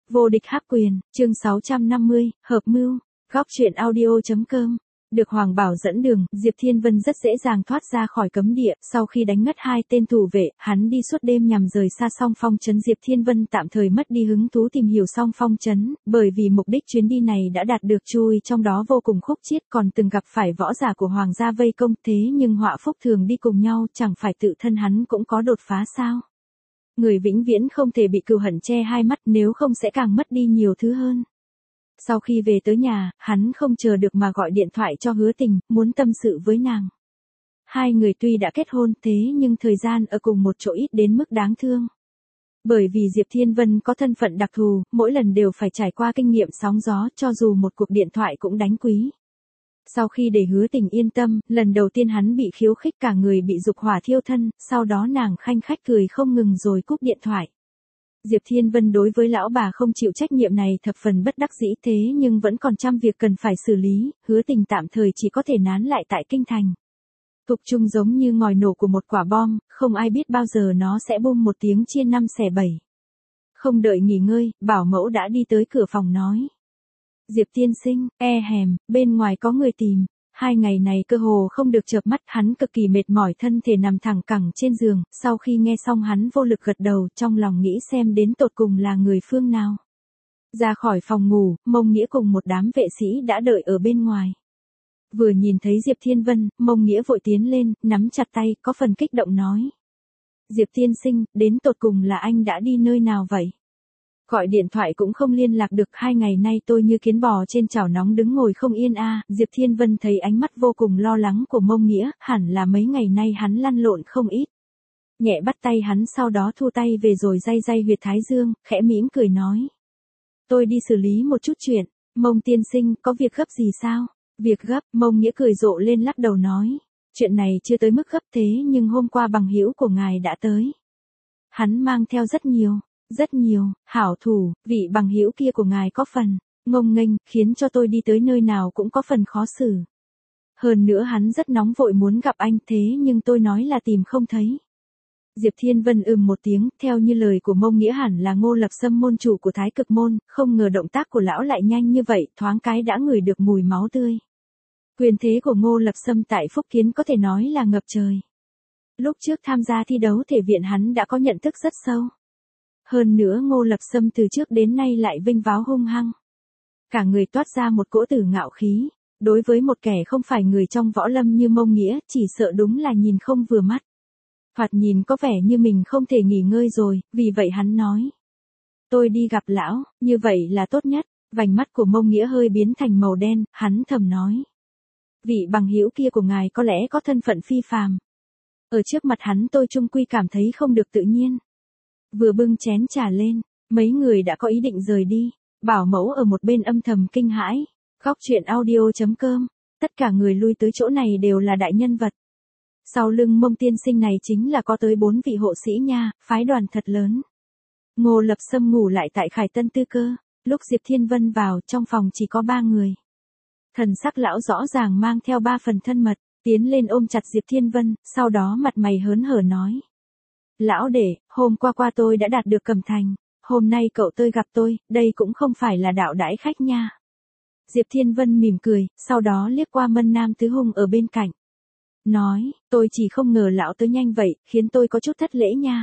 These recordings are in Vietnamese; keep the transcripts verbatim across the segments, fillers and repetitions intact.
Vô địch hắc quyền, chương sáu trăm năm mươi, hợp mưu, góc truyện audio chấm com. Được Hoàng Bảo dẫn đường, Diệp Thiên Vân rất dễ dàng thoát ra khỏi cấm địa, sau khi đánh ngất hai tên thủ vệ, hắn đi suốt đêm nhằm rời xa Song Phong trấn. Diệp Thiên Vân tạm thời mất đi hứng thú tìm hiểu Song Phong trấn, bởi vì mục đích chuyến đi này đã đạt được, chui trong đó vô cùng khúc chiết, còn từng gặp phải võ giả của hoàng gia vây công, thế nhưng họa phúc thường đi cùng nhau, chẳng phải tự thân hắn cũng có đột phá sao? Người vĩnh viễn không thể bị cừu hận che hai mắt, nếu không sẽ càng mất đi nhiều thứ hơn. Sau khi về tới nhà, hắn không chờ được mà gọi điện thoại cho Hứa Tình, muốn tâm sự với nàng. Hai người tuy đã kết hôn, thế nhưng thời gian ở cùng một chỗ ít đến mức đáng thương. Bởi vì Diệp Thiên Vân có thân phận đặc thù, mỗi lần đều phải trải qua kinh nghiệm sóng gió, cho dù một cuộc điện thoại cũng đáng quý. Sau khi để Hứa Tình yên tâm, lần đầu tiên hắn bị khiêu khích, cả người bị dục hỏa thiêu thân, sau đó nàng khanh khách cười không ngừng rồi cúp điện thoại. Diệp Thiên Vân đối với lão bà không chịu trách nhiệm này thập phần bất đắc dĩ, thế nhưng vẫn còn trăm việc cần phải xử lý, Hứa Tình tạm thời chỉ có thể nán lại tại kinh thành. Thục Trung giống như ngòi nổ của một quả bom, không ai biết bao giờ nó sẽ bum một tiếng chia năm xẻ bảy. Không đợi nghỉ ngơi, bảo mẫu đã đi tới cửa phòng nói. Diệp tiên sinh, e hèm, bên ngoài có người tìm. Hai ngày này cơ hồ không được chợp mắt, hắn cực kỳ mệt mỏi, thân thể nằm thẳng cẳng trên giường, sau khi nghe xong hắn vô lực gật đầu, trong lòng nghĩ xem đến tột cùng là người phương nào. Ra khỏi phòng ngủ, Mông Nghĩa cùng một đám vệ sĩ đã đợi ở bên ngoài. Vừa nhìn thấy Diệp Thiên Vân, Mông Nghĩa vội tiến lên, nắm chặt tay, có phần kích động nói. Diệp tiên sinh, đến tột cùng là anh đã đi nơi nào vậy? Gọi điện thoại cũng không liên lạc được, hai ngày nay tôi như kiến bò trên chảo nóng đứng ngồi không yên a. À. Diệp Thiên Vân thấy ánh mắt vô cùng lo lắng của Mông Nghĩa, hẳn là mấy ngày nay hắn lăn lộn không ít. Nhẹ bắt tay hắn, sau đó thu tay về rồi day day huyệt thái dương, khẽ mỉm cười nói. Tôi đi xử lý một chút chuyện. Mông tiên sinh, có việc gấp gì sao? Việc gấp, Mông Nghĩa cười rộ lên lắc đầu nói. Chuyện này chưa tới mức gấp, thế nhưng hôm qua bằng hữu của ngài đã tới. Hắn mang theo rất nhiều. Rất nhiều, hảo thủ, vị bằng hữu kia của ngài có phần ngông nghênh, khiến cho tôi đi tới nơi nào cũng có phần khó xử. Hơn nữa hắn rất nóng vội muốn gặp anh, thế nhưng tôi nói là tìm không thấy. Diệp Thiên Vân ừm một tiếng, theo như lời của Mông Nghĩa hẳn là Ngô Lập Sâm, môn chủ của Thái Cực môn, không ngờ động tác của lão lại nhanh như vậy, thoáng cái đã ngửi được mùi máu tươi. Quyền thế của Ngô Lập Sâm tại Phúc Kiến có thể nói là ngập trời. Lúc trước tham gia thi đấu thể viện hắn đã có nhận thức rất sâu. Hơn nữa Ngô Lập Sâm từ trước đến nay lại vinh váo hung hăng. Cả người toát ra một cỗ tử ngạo khí, đối với một kẻ không phải người trong võ lâm như Mông Nghĩa, chỉ sợ đúng là nhìn không vừa mắt. Thoạt nhìn có vẻ như mình không thể nghỉ ngơi rồi, vì vậy hắn nói. Tôi đi gặp lão, như vậy là tốt nhất. Vành mắt của Mông Nghĩa hơi biến thành màu đen, hắn thầm nói. Vị bằng hữu kia của ngài có lẽ có thân phận phi phàm. Ở trước mặt hắn tôi chung quy cảm thấy không được tự nhiên. Vừa bưng chén trà lên, mấy người đã có ý định rời đi. Bảo mẫu ở một bên âm thầm kinh hãi. Góc truyện audio chấm com. Tất cả người lui tới chỗ này đều là đại nhân vật. Sau lưng Mông tiên sinh này chính là có tới bốn vị hộ sĩ nha, phái đoàn thật lớn. Ngô Lập Sâm ngủ lại tại Khải Tân Tư Cơ. Lúc Diệp Thiên Vân vào, trong phòng chỉ có ba người. Thần sắc lão rõ ràng mang theo ba phần thân mật, tiến lên ôm chặt Diệp Thiên Vân, sau đó mặt mày hớn hở nói. Lão đệ, hôm qua qua tôi đã đạt được Cẩm Thành, hôm nay cậu tôi gặp tôi, đây cũng không phải là đạo đãi khách nha. Diệp Thiên Vân mỉm cười, sau đó liếc qua Mân Nam Tứ Hung ở bên cạnh. Nói, tôi chỉ không ngờ lão tới nhanh vậy, khiến tôi có chút thất lễ nha.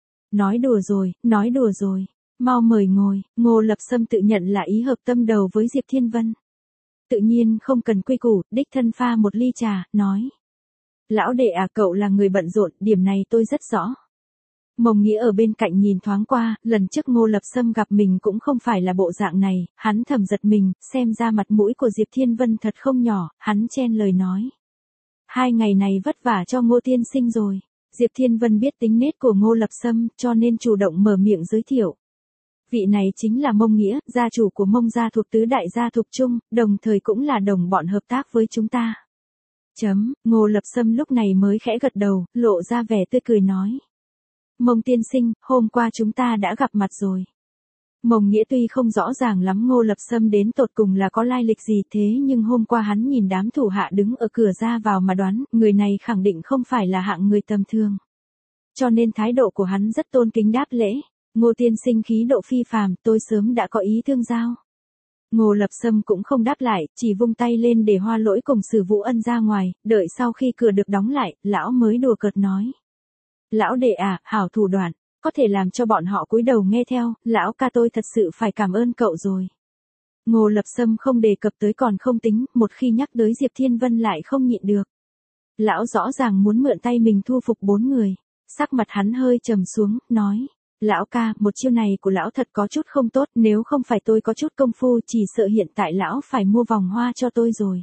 Nói đùa rồi, nói đùa rồi, mau mời ngồi. Ngô Lập Sâm tự nhận là ý hợp tâm đầu với Diệp Thiên Vân. Tự nhiên không cần quy củ, đích thân pha một ly trà, nói. Lão đệ à, cậu là người bận rộn, điểm này tôi rất rõ. Mông Nghĩa ở bên cạnh nhìn thoáng qua, lần trước Ngô Lập Sâm gặp mình cũng không phải là bộ dạng này, hắn thầm giật mình, xem ra mặt mũi của Diệp Thiên Vân thật không nhỏ, hắn chen lời nói. Hai ngày này vất vả cho Ngô tiên sinh rồi. Diệp Thiên Vân biết tính nết của Ngô Lập Sâm, cho nên chủ động mở miệng giới thiệu. Vị này chính là Mông Nghĩa, gia chủ của Mông gia thuộc tứ đại gia Thục Trung, đồng thời cũng là đồng bọn hợp tác với chúng ta. Chấm, Ngô Lập Sâm lúc này mới khẽ gật đầu, lộ ra vẻ tươi cười nói. Mông tiên sinh, hôm qua chúng ta đã gặp mặt rồi. Mông Nghĩa tuy không rõ ràng lắm Ngô Lập Sâm đến tột cùng là có lai lịch gì, thế nhưng hôm qua hắn nhìn đám thủ hạ đứng ở cửa ra vào mà đoán, người này khẳng định không phải là hạng người tầm thường. Cho nên thái độ của hắn rất tôn kính đáp lễ. Ngô tiên sinh khí độ phi phàm, tôi sớm đã có ý tương giao. Ngô Lập Sâm cũng không đáp lại, chỉ vung tay lên để Hoa Lỗi cùng Sử Vũ Ân ra ngoài, đợi sau khi cửa được đóng lại, lão mới đùa cợt nói. Lão đệ à, hảo thủ đoạn, có thể làm cho bọn họ cúi đầu nghe theo, lão ca tôi thật sự phải cảm ơn cậu rồi. Ngô Lập Sâm không đề cập tới còn không tính, một khi nhắc tới Diệp Thiên Vân lại không nhịn được. Lão rõ ràng muốn mượn tay mình thu phục bốn người, sắc mặt hắn hơi trầm xuống, nói. Lão ca, một chiêu này của lão thật có chút không tốt, nếu không phải tôi có chút công phu chỉ sợ hiện tại lão phải mua vòng hoa cho tôi rồi.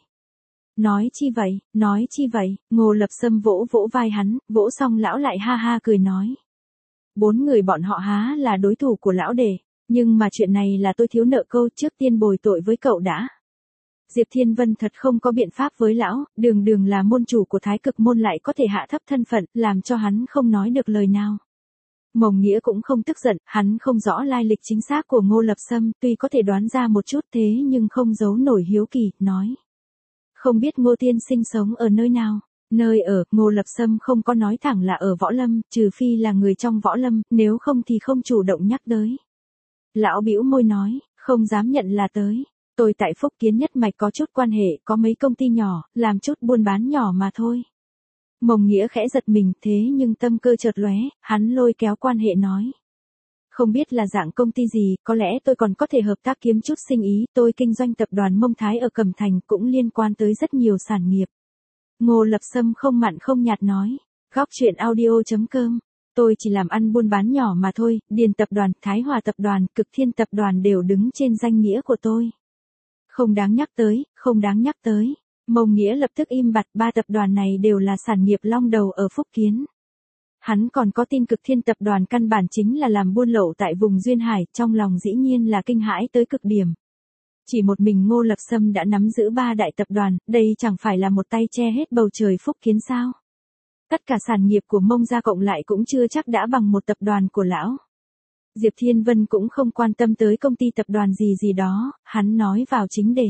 Nói chi vậy, nói chi vậy, Ngô Lập Sâm vỗ vỗ vai hắn, vỗ xong lão lại ha ha cười nói. Bốn người bọn họ há là đối thủ của lão đệ, nhưng mà chuyện này là tôi thiếu nợ câu, trước tiên bồi tội với cậu đã. Diệp Thiên Vân thật không có biện pháp với lão, đường đường là môn chủ của Thái Cực môn lại có thể hạ thấp thân phận, làm cho hắn không nói được lời nào. Mộng Nghĩa cũng không tức giận, hắn không rõ lai lịch chính xác của Ngô Lập Sâm, tuy có thể đoán ra một chút thế nhưng không giấu nổi hiếu kỳ, nói. Không biết Ngô tiên sinh sống ở nơi nào? Nơi ở, Ngô Lập Sâm không có nói thẳng là ở Võ Lâm, trừ phi là người trong Võ Lâm, nếu không thì không chủ động nhắc tới. Lão bĩu môi nói, không dám nhận là tới. Tôi tại Phúc Kiến nhất mạch có chút quan hệ, có mấy công ty nhỏ, làm chút buôn bán nhỏ mà thôi. Mộng Nghĩa khẽ giật mình, thế nhưng tâm cơ chợt lóe, hắn lôi kéo quan hệ nói. Không biết là dạng công ty gì, có lẽ tôi còn có thể hợp tác kiếm chút sinh ý, tôi kinh doanh tập đoàn Mông Thái ở Cẩm Thành cũng liên quan tới rất nhiều sản nghiệp. Ngô Lập Sâm không mặn không nhạt nói, góc chuyện audio chấm com, tôi chỉ làm ăn buôn bán nhỏ mà thôi, Điền tập đoàn, Thái Hòa tập đoàn, Cực Thiên tập đoàn đều đứng trên danh nghĩa của tôi. Không đáng nhắc tới, không đáng nhắc tới. Mộng Nghĩa lập tức im bặt, ba tập đoàn này đều là sản nghiệp long đầu ở Phúc Kiến. Hắn còn có tin Cực Thiên tập đoàn căn bản chính là làm buôn lậu tại vùng Duyên Hải, trong lòng dĩ nhiên là kinh hãi tới cực điểm. Chỉ một mình Ngô Lập Sâm đã nắm giữ ba đại tập đoàn, đây chẳng phải là một tay che hết bầu trời Phúc Kiến sao? Tất cả sản nghiệp của Mông gia cộng lại cũng chưa chắc đã bằng một tập đoàn của lão. Diệp Thiên Vân cũng không quan tâm tới công ty tập đoàn gì gì đó, hắn nói vào chính đề.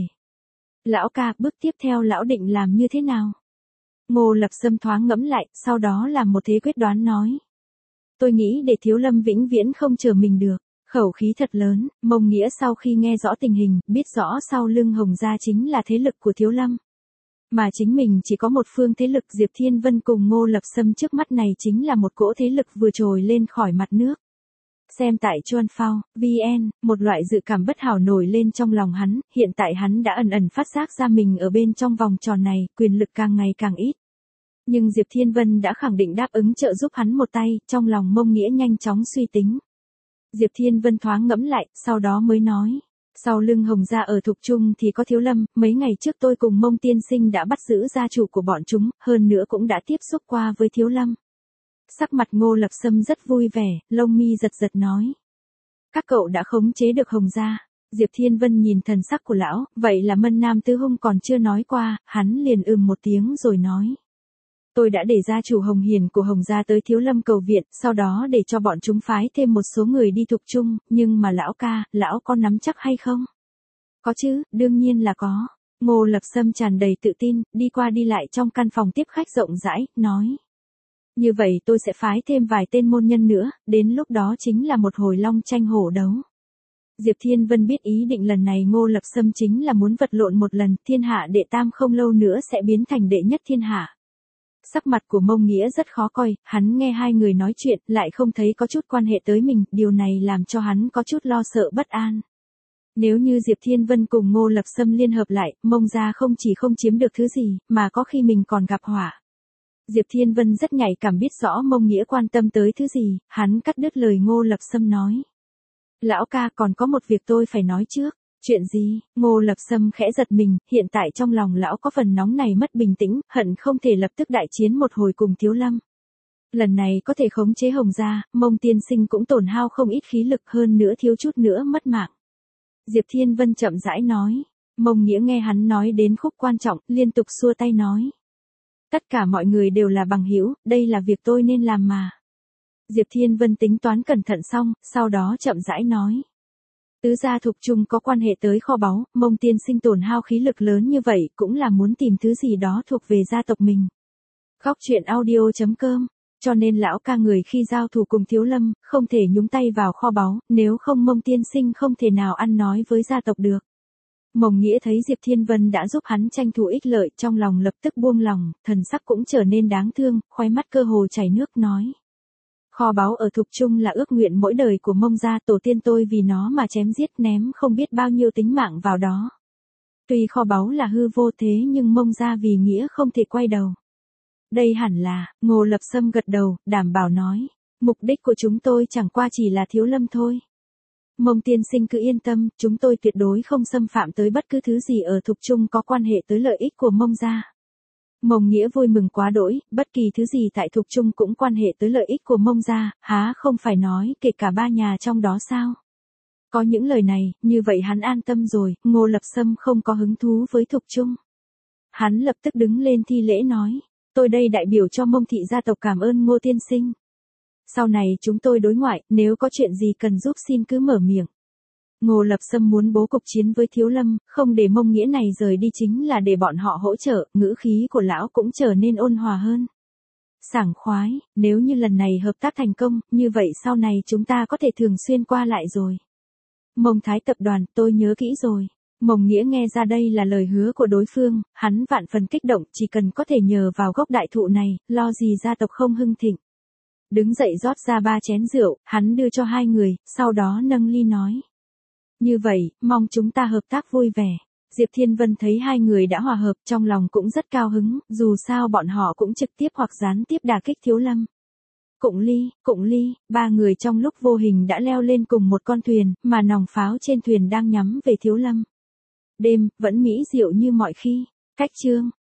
Lão ca, bước tiếp theo lão định làm như thế nào? Ngô Lập Sâm thoáng ngẫm lại, sau đó làm một thế quyết đoán nói. Tôi nghĩ để Thiếu Lâm vĩnh viễn không chờ mình được. Khẩu khí thật lớn, Mộng Nghĩa sau khi nghe rõ tình hình, biết rõ sau lưng Hồng gia chính là thế lực của Thiếu Lâm. Mà chính mình chỉ có một phương thế lực, Diệp Thiên Vân cùng Ngô Lập Sâm trước mắt này chính là một cỗ thế lực vừa trồi lên khỏi mặt nước. Xem tại Chuan Phao, vê en, một loại dự cảm bất hảo nổi lên trong lòng hắn, hiện tại hắn đã ẩn ẩn phát giác ra mình ở bên trong vòng tròn này, quyền lực càng ngày càng ít. Nhưng Diệp Thiên Vân đã khẳng định đáp ứng trợ giúp hắn một tay, trong lòng Mông Nghĩa nhanh chóng suy tính. Diệp Thiên Vân thoáng ngẫm lại, sau đó mới nói. Sau lưng Hồng gia ở Thục Trung thì có Thiếu Lâm, mấy ngày trước tôi cùng Mông tiên sinh đã bắt giữ gia chủ của bọn chúng, hơn nữa cũng đã tiếp xúc qua với Thiếu Lâm. Sắc mặt Ngô Lập Sâm rất vui vẻ, lông mi giật giật nói. Các cậu đã khống chế được Hồng gia. Diệp Thiên Vân nhìn thần sắc của lão, vậy là Mân Nam Tứ Hung còn chưa nói qua, hắn liền ừm một tiếng rồi nói. Tôi đã để gia chủ Hồng Hiền của Hồng gia tới Thiếu Lâm cầu viện, sau đó để cho bọn chúng phái thêm một số người đi Thục Trung, nhưng mà lão ca, lão có nắm chắc hay không? Có chứ, đương nhiên là có. Ngô Lập Sâm tràn đầy tự tin, đi qua đi lại trong căn phòng tiếp khách rộng rãi, nói. Như vậy tôi sẽ phái thêm vài tên môn nhân nữa, đến lúc đó chính là một hồi long tranh hổ đấu. Diệp Thiên Vân biết ý định lần này Ngô Lập Sâm chính là muốn vật lộn một lần, thiên hạ đệ tam không lâu nữa sẽ biến thành đệ nhất thiên hạ. Sắc mặt của Mông Nghĩa rất khó coi, hắn nghe hai người nói chuyện, lại không thấy có chút quan hệ tới mình, điều này làm cho hắn có chút lo sợ bất an. Nếu như Diệp Thiên Vân cùng Ngô Lập Sâm liên hợp lại, Mông gia không chỉ không chiếm được thứ gì, mà có khi mình còn gặp họa. Diệp Thiên Vân rất nhạy cảm biết rõ Mông Nghĩa quan tâm tới thứ gì, hắn cắt đứt lời Ngô Lập Sâm nói. Lão ca, còn có một việc tôi phải nói trước. Chuyện gì? Ngô Lập Sâm khẽ giật mình, hiện tại trong lòng lão có phần nóng này mất bình tĩnh, hận không thể lập tức đại chiến một hồi cùng Thiếu Lâm. Lần này có thể khống chế Hồng gia, Mông tiên sinh cũng tổn hao không ít khí lực, hơn nữa thiếu chút nữa mất mạng. Diệp Thiên Vân chậm rãi nói. Mông Nghĩa nghe hắn nói đến khúc quan trọng, liên tục xua tay nói. Tất cả mọi người đều là bằng hữu, đây là việc tôi nên làm mà. Diệp Thiên Vân tính toán cẩn thận xong, sau đó chậm rãi nói. Tứ gia Thục Trung có quan hệ tới kho báu, Mông tiên sinh tổn hao khí lực lớn như vậy cũng là muốn tìm thứ gì đó thuộc về gia tộc mình. Góc chuyện audio chấm com cho nên lão ca người khi giao thủ cùng Thiếu Lâm, không thể nhúng tay vào kho báu, nếu không Mông tiên sinh không thể nào ăn nói với gia tộc được. Mông Nghĩa thấy Diệp Thiên Vân đã giúp hắn tranh thủ ích lợi, trong lòng lập tức buông lòng, thần sắc cũng trở nên đáng thương, khóe mắt cơ hồ chảy nước nói. Kho báu ở Thục Trung là ước nguyện mỗi đời của Mông gia, tổ tiên tôi vì nó mà chém giết ném không biết bao nhiêu tính mạng vào đó. Tuy kho báu là hư vô thế nhưng Mông gia vì nghĩa không thể quay đầu. Đây hẳn là, Ngô Lập Sâm gật đầu, đảm bảo nói. Mục đích của chúng tôi chẳng qua chỉ là Thiếu Lâm thôi. Mông tiên sinh cứ yên tâm, chúng tôi tuyệt đối không xâm phạm tới bất cứ thứ gì ở Thục Trung có quan hệ tới lợi ích của Mông gia. Mông Nghĩa vui mừng quá đỗi, bất kỳ thứ gì tại Thục Trung cũng quan hệ tới lợi ích của Mông gia, há không phải nói kể cả ba nhà trong đó sao? Có những lời này, như vậy hắn an tâm rồi, Ngô Lập Sâm không có hứng thú với Thục Trung. Hắn lập tức đứng lên thi lễ nói, tôi đây đại biểu cho Mông thị gia tộc cảm ơn Ngô tiên sinh. Sau này chúng tôi đối ngoại, nếu có chuyện gì cần giúp xin cứ mở miệng. Ngô Lập Sâm muốn bố cục chiến với Thiếu Lâm, không để Mông Nghĩa này rời đi chính là để bọn họ hỗ trợ, ngữ khí của lão cũng trở nên ôn hòa hơn. Sảng khoái, nếu như lần này hợp tác thành công, như vậy sau này chúng ta có thể thường xuyên qua lại rồi. Mông Thái tập đoàn, tôi nhớ kỹ rồi. Mông Nghĩa nghe ra đây là lời hứa của đối phương, hắn vạn phần kích động, chỉ cần có thể nhờ vào gốc đại thụ này, lo gì gia tộc không hưng thịnh. Đứng dậy rót ra ba chén rượu, hắn đưa cho hai người, sau đó nâng ly nói. Như vậy, mong chúng ta hợp tác vui vẻ. Diệp Thiên Vân thấy hai người đã hòa hợp, trong lòng cũng rất cao hứng, dù sao bọn họ cũng trực tiếp hoặc gián tiếp đả kích Thiếu Lâm. Cụng ly, cụng ly, ba người trong lúc vô hình đã leo lên cùng một con thuyền, mà nòng pháo trên thuyền đang nhắm về Thiếu Lâm. Đêm, vẫn mỹ diệu như mọi khi. Cách chương.